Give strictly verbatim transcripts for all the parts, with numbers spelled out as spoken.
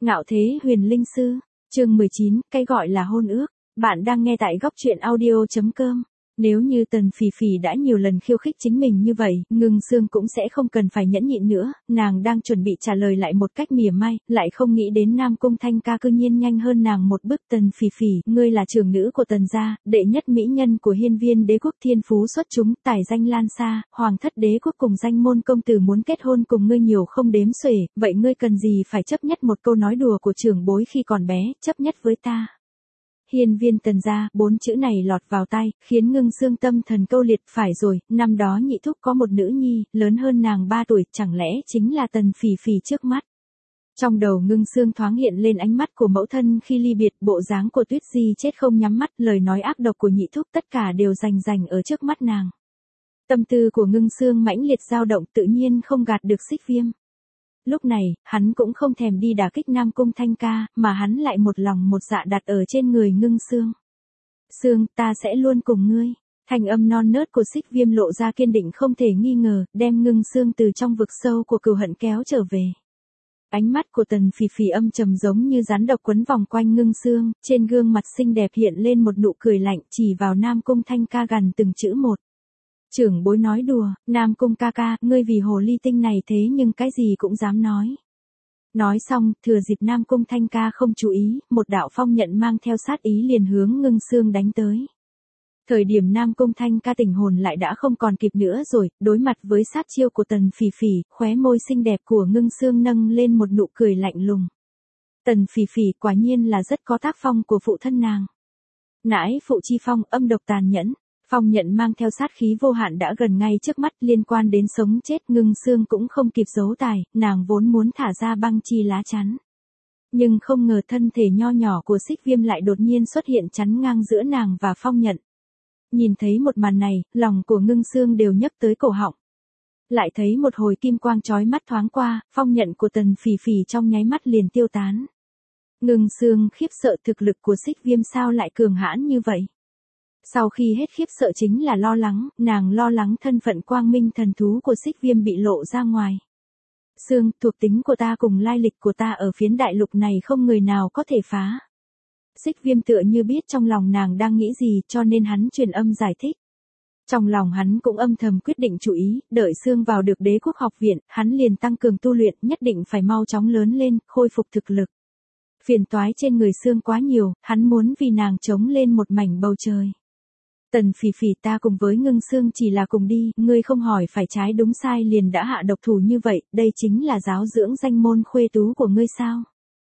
Ngạo Thế Huyền Linh Sư, chương mười chín, cái gọi là hôn ước. Bạn đang nghe tại góc truyện audio chấm com. Nếu như Tần Phỉ Phỉ đã nhiều lần khiêu khích chính mình như vậy, Ngưng Sương cũng sẽ không cần phải nhẫn nhịn nữa, nàng đang chuẩn bị trả lời lại một cách mỉa mai, lại không nghĩ đến Nam Cung Thanh Ca cư nhiên nhanh hơn nàng một bước. Tần Phỉ Phỉ, ngươi là trưởng nữ của Tần gia, đệ nhất mỹ nhân của Hiên Viên đế quốc, thiên phú xuất chúng, tài danh lan xa, hoàng thất đế quốc cùng danh môn công tử muốn kết hôn cùng ngươi nhiều không đếm xuể, vậy ngươi cần gì phải chấp nhất một câu nói đùa của trưởng bối khi còn bé, chấp nhất với ta. Hiên Viên Tần gia, bốn chữ này lọt vào tai, khiến Ngưng Sương tâm thần câu liệt. Phải rồi, năm đó nhị thúc có một nữ nhi, lớn hơn nàng ba tuổi, chẳng lẽ chính là Tần Phỉ Phỉ trước mắt. Trong đầu Ngưng Sương thoáng hiện lên ánh mắt của mẫu thân khi ly biệt, bộ dáng của Tuyết Di chết không nhắm mắt, lời nói ác độc của nhị thúc, tất cả đều rành rành ở trước mắt nàng. Tâm tư của Ngưng Sương mãnh liệt dao động, tự nhiên không gạt được Xích Viêm. Lúc này, hắn cũng không thèm đi đả kích Nam Cung Thanh Ca, mà hắn lại một lòng một dạ đặt ở trên người Ngưng Sương. Sương, ta sẽ luôn cùng ngươi. Thanh âm non nớt của Xích Viêm lộ ra kiên định không thể nghi ngờ, đem Ngưng Sương từ trong vực sâu của cừu hận kéo trở về. Ánh mắt của Tần Phỉ Phỉ âm trầm giống như rắn độc quấn vòng quanh Ngưng Sương, trên gương mặt xinh đẹp hiện lên một nụ cười lạnh, chỉ vào Nam Cung Thanh Ca gằn từng chữ một. Trưởng bối nói đùa, Nam Cung ca ca, ngươi vì hồ ly tinh này thế nhưng cái gì cũng dám nói. Nói xong, thừa dịp Nam Cung Thanh Ca không chú ý, một đạo phong nhận mang theo sát ý liền hướng Ngưng Sương đánh tới. Thời điểm Nam Cung Thanh Ca tỉnh hồn lại đã không còn kịp nữa rồi, đối mặt với sát chiêu của Tần Phỉ Phỉ, khóe môi xinh đẹp của Ngưng Sương nâng lên một nụ cười lạnh lùng. Tần Phỉ Phỉ quả nhiên là rất có tác phong của phụ thân nàng. Nãi phụ chi phong, âm độc tàn nhẫn. Phong nhận mang theo sát khí vô hạn đã gần ngay trước mắt, liên quan đến sống chết. Ngưng Sương cũng không kịp giấu tài, nàng vốn muốn thả ra băng chi lá chắn. Nhưng không ngờ thân thể nho nhỏ của Xích Viêm lại đột nhiên xuất hiện chắn ngang giữa nàng và phong nhận. Nhìn thấy một màn này, lòng của Ngưng Sương đều nhấp tới cổ họng. Lại thấy một hồi kim quang chói mắt thoáng qua, phong nhận của Tần Phỉ Phỉ trong nháy mắt liền tiêu tán. Ngưng Sương khiếp sợ, thực lực của Xích Viêm sao lại cường hãn như vậy. Sau khi hết khiếp sợ chính là lo lắng, nàng lo lắng thân phận quang minh thần thú của Xích Viêm bị lộ ra ngoài. Sương, thuộc tính của ta cùng lai lịch của ta ở phiến đại lục này không người nào có thể phá. Xích Viêm tựa như biết trong lòng nàng đang nghĩ gì, cho nên hắn truyền âm giải thích. Trong lòng hắn cũng âm thầm quyết định chủ ý, đợi Sương vào được đế quốc học viện, hắn liền tăng cường tu luyện, nhất định phải mau chóng lớn lên, khôi phục thực lực. Phiền toái trên người Sương quá nhiều, hắn muốn vì nàng chống lên một mảnh bầu trời. Tần Phỉ Phỉ, ta cùng với Ngưng Sương chỉ là cùng đi, ngươi không hỏi phải trái đúng sai liền đã hạ độc thủ như vậy, đây chính là giáo dưỡng danh môn khuê tú của ngươi sao?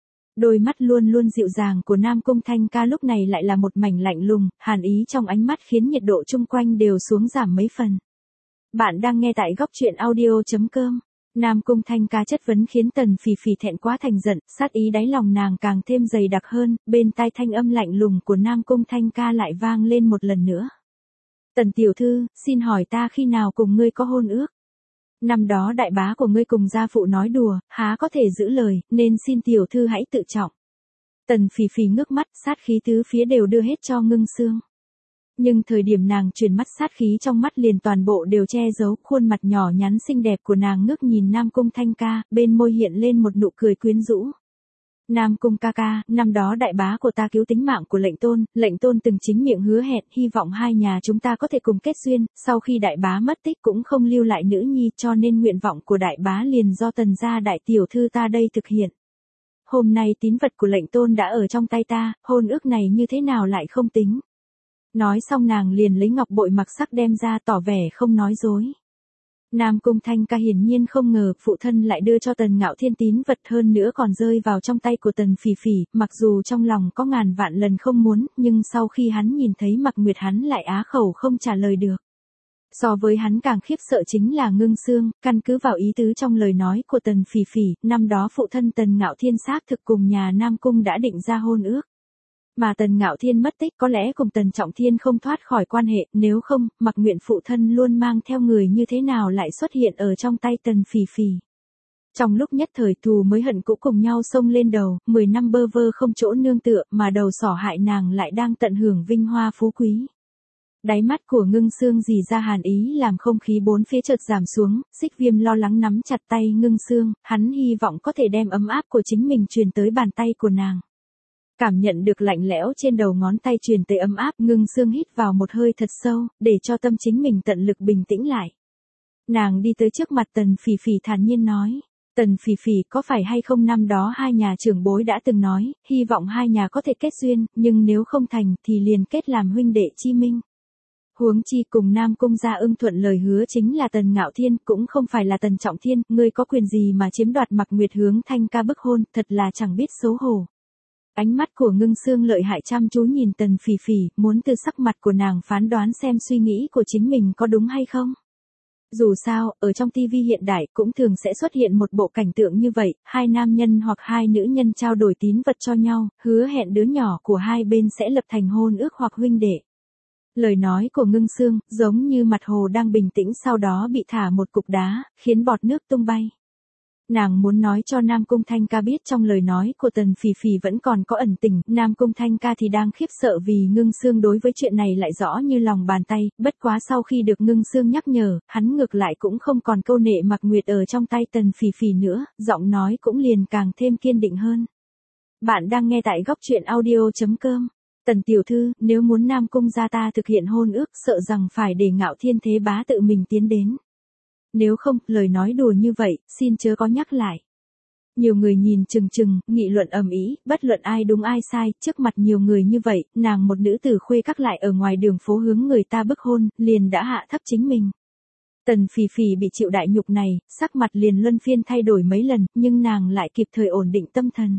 Đôi mắt luôn luôn dịu dàng của Nam Cung Thanh Ca lúc này lại là một mảnh lạnh lùng, hàn ý trong ánh mắt khiến nhiệt độ chung quanh đều xuống giảm mấy phần. Bạn đang nghe tại góc truyện audio chấm com. Nam Cung Thanh Ca chất vấn khiến Tần Phỉ Phỉ thẹn quá thành giận, sát ý đáy lòng nàng càng thêm dày đặc hơn, bên tai thanh âm lạnh lùng của Nam Cung Thanh Ca lại vang lên một lần nữa. Tần tiểu thư, xin hỏi ta khi nào cùng ngươi có hôn ước? Năm đó đại bá của ngươi cùng gia phụ nói đùa, há có thể giữ lời, nên xin tiểu thư hãy tự trọng. Tần Phỉ Phỉ ngước mắt, sát khí tứ phía đều đưa hết cho Ngưng Sương. Nhưng thời điểm nàng chuyển mắt, sát khí trong mắt liền toàn bộ đều che giấu, khuôn mặt nhỏ nhắn xinh đẹp của nàng ngước nhìn Nam Cung Thanh Ca, bên môi hiện lên một nụ cười quyến rũ. Nam Cung ca ca, năm đó đại bá của ta cứu tính mạng của lệnh tôn, lệnh tôn từng chính miệng hứa hẹn, hy vọng hai nhà chúng ta có thể cùng kết duyên, sau khi đại bá mất tích cũng không lưu lại nữ nhi, cho nên nguyện vọng của đại bá liền do Tần gia đại tiểu thư ta đây thực hiện. Hôm nay tín vật của lệnh tôn đã ở trong tay ta, hôn ước này như thế nào lại không tính. Nói xong nàng liền lấy ngọc bội mặc sắc đem ra, tỏ vẻ không nói dối. Nam Cung Thanh Ca hiển nhiên không ngờ phụ thân lại đưa cho Tần Ngạo Thiên tín vật, hơn nữa còn rơi vào trong tay của Tần Phỉ Phỉ, mặc dù trong lòng có ngàn vạn lần không muốn, nhưng sau khi hắn nhìn thấy Mặc Nguyệt hắn lại á khẩu không trả lời được. So với hắn càng khiếp sợ chính là Ngưng Sương, căn cứ vào ý tứ trong lời nói của Tần Phỉ Phỉ, năm đó phụ thân Tần Ngạo Thiên xác thực cùng nhà Nam Cung đã định ra hôn ước. Mà Tần Ngạo Thiên mất tích có lẽ cùng Tần Trọng Thiên không thoát khỏi quan hệ, nếu không, Mặc Nguyện phụ thân luôn mang theo người như thế nào lại xuất hiện ở trong tay Tần Phỉ Phỉ. Trong lúc nhất thời thù mới hận cũ cùng nhau xông lên đầu, mười năm bơ vơ không chỗ nương tựa, mà đầu sỏ hại nàng lại đang tận hưởng vinh hoa phú quý. Đáy mắt của Ngưng Sương dì ra hàn ý làm không khí bốn phía chợt giảm xuống, Xích Viêm lo lắng nắm chặt tay Ngưng Sương, hắn hy vọng có thể đem ấm áp của chính mình truyền tới bàn tay của nàng. Cảm nhận được lạnh lẽo trên đầu ngón tay truyền tới ấm áp, Ngưng Sương hít vào một hơi thật sâu, để cho tâm chính mình tận lực bình tĩnh lại. Nàng đi tới trước mặt Tần Phỉ Phỉ thản nhiên nói. Tần Phỉ Phỉ, có phải hay không năm đó hai nhà trưởng bối đã từng nói, hy vọng hai nhà có thể kết duyên, nhưng nếu không thành thì liền kết làm huynh đệ chi minh. Huống chi cùng Nam Cung gia ưng thuận lời hứa chính là Tần Ngạo Thiên, cũng không phải là Tần Trọng Thiên, ngươi có quyền gì mà chiếm đoạt Mạc Nguyệt hướng Thanh ca bức hôn, thật là chẳng biết xấu hổ. Ánh mắt của Ngưng Sương lợi hại chăm chú nhìn Tần Phỉ Phỉ, muốn từ sắc mặt của nàng phán đoán xem suy nghĩ của chính mình có đúng hay không. Dù sao, ở trong tivi hiện đại cũng thường sẽ xuất hiện một bộ cảnh tượng như vậy, hai nam nhân hoặc hai nữ nhân trao đổi tín vật cho nhau, hứa hẹn đứa nhỏ của hai bên sẽ lập thành hôn ước hoặc huynh đệ. Lời nói của Ngưng Sương, giống như mặt hồ đang bình tĩnh sau đó bị thả một cục đá, khiến bọt nước tung bay. Nàng muốn nói cho Nam Cung Thanh ca biết trong lời nói của Tần Phỉ Phỉ vẫn còn có ẩn tình, Nam Cung Thanh ca thì đang khiếp sợ vì Ngưng Sương đối với chuyện này lại rõ như lòng bàn tay, bất quá sau khi được Ngưng Sương nhắc nhở, hắn ngược lại cũng không còn câu nệ Mạc Nguyệt ở trong tay Tần Phỉ Phỉ nữa, giọng nói cũng liền càng thêm kiên định hơn. Bạn đang nghe tại góc truyện audio chấm com. Tần tiểu thư, nếu muốn Nam Cung gia ta thực hiện hôn ước, sợ rằng phải để Ngạo Thiên Thế Bá tự mình tiến đến. Nếu không, lời nói đùa như vậy, xin chớ có nhắc lại. Nhiều người nhìn chừng chừng, nghị luận ầm ĩ, bất luận ai đúng ai sai, trước mặt nhiều người như vậy, nàng một nữ tử khuê các lại ở ngoài đường phố hướng người ta bức hôn, liền đã hạ thấp chính mình. Tần Phỉ Phỉ bị chịu đại nhục này, sắc mặt liền luân phiên thay đổi mấy lần, nhưng nàng lại kịp thời ổn định tâm thần.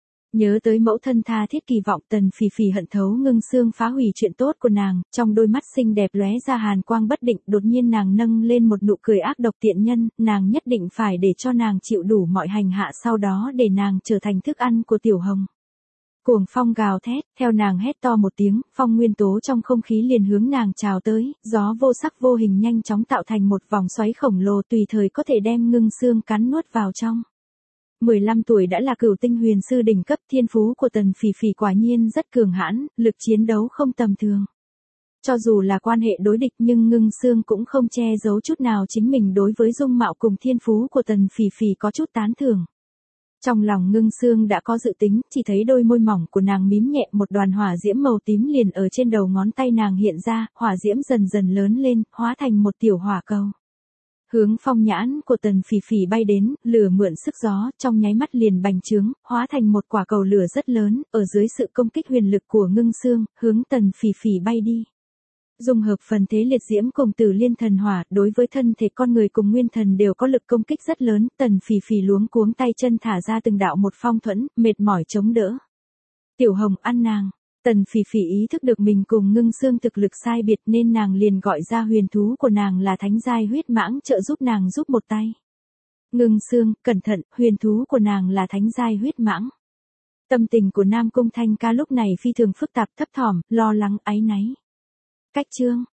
Nhớ tới mẫu thân tha thiết kỳ vọng, Tần Phỉ Phỉ hận thấu Ngưng Sương phá hủy chuyện tốt của nàng, trong đôi mắt xinh đẹp lóe ra hàn quang bất định, đột nhiên nàng nâng lên một nụ cười ác độc tiện nhân, nàng nhất định phải để cho nàng chịu đủ mọi hành hạ, sau đó để nàng trở thành thức ăn của Tiểu Hồng. Cuồng phong gào thét, theo nàng hét to một tiếng, phong nguyên tố trong không khí liền hướng nàng trào tới, gió vô sắc vô hình nhanh chóng tạo thành một vòng xoáy khổng lồ tùy thời có thể đem Ngưng Sương cắn nuốt vào trong. mười lăm tuổi đã là cửu tinh huyền sư đỉnh cấp, thiên phú của Tần Phỉ Phỉ quả nhiên rất cường hãn, lực chiến đấu không tầm thường. Cho dù là quan hệ đối địch nhưng Ngưng Sương cũng không che giấu chút nào chính mình đối với dung mạo cùng thiên phú của Tần Phỉ Phỉ có chút tán thưởng. Trong lòng Ngưng Sương đã có dự tính, chỉ thấy đôi môi mỏng của nàng mím nhẹ, một đoàn hỏa diễm màu tím liền ở trên đầu ngón tay nàng hiện ra, hỏa diễm dần dần lớn lên, hóa thành một tiểu hỏa cầu. Hướng phong nhãn của Tần Phỉ Phỉ bay đến, lửa mượn sức gió, trong nháy mắt liền bành trướng, hóa thành một quả cầu lửa rất lớn, ở dưới sự công kích huyền lực của Ngưng Sương, hướng Tần Phỉ Phỉ bay đi. Dung hợp phần thế liệt diễm cùng Tử Liên thần hỏa, đối với thân thể con người cùng nguyên thần đều có lực công kích rất lớn, Tần Phỉ Phỉ luống cuống tay chân thả ra từng đạo một phong thuẫn, mệt mỏi chống đỡ. Tiểu Hồng ăn nàng. Tần Phỉ Phỉ ý thức được mình cùng Ngưng Sương thực lực sai biệt nên nàng liền gọi ra huyền thú của nàng là thánh giai huyết mãng trợ giúp nàng giúp một tay. Ngưng Sương, cẩn thận, huyền thú của nàng là thánh giai huyết mãng. Tâm tình của Nam Cung Thanh ca lúc này phi thường phức tạp, thấp thỏm, lo lắng, áy náy. Cách chương.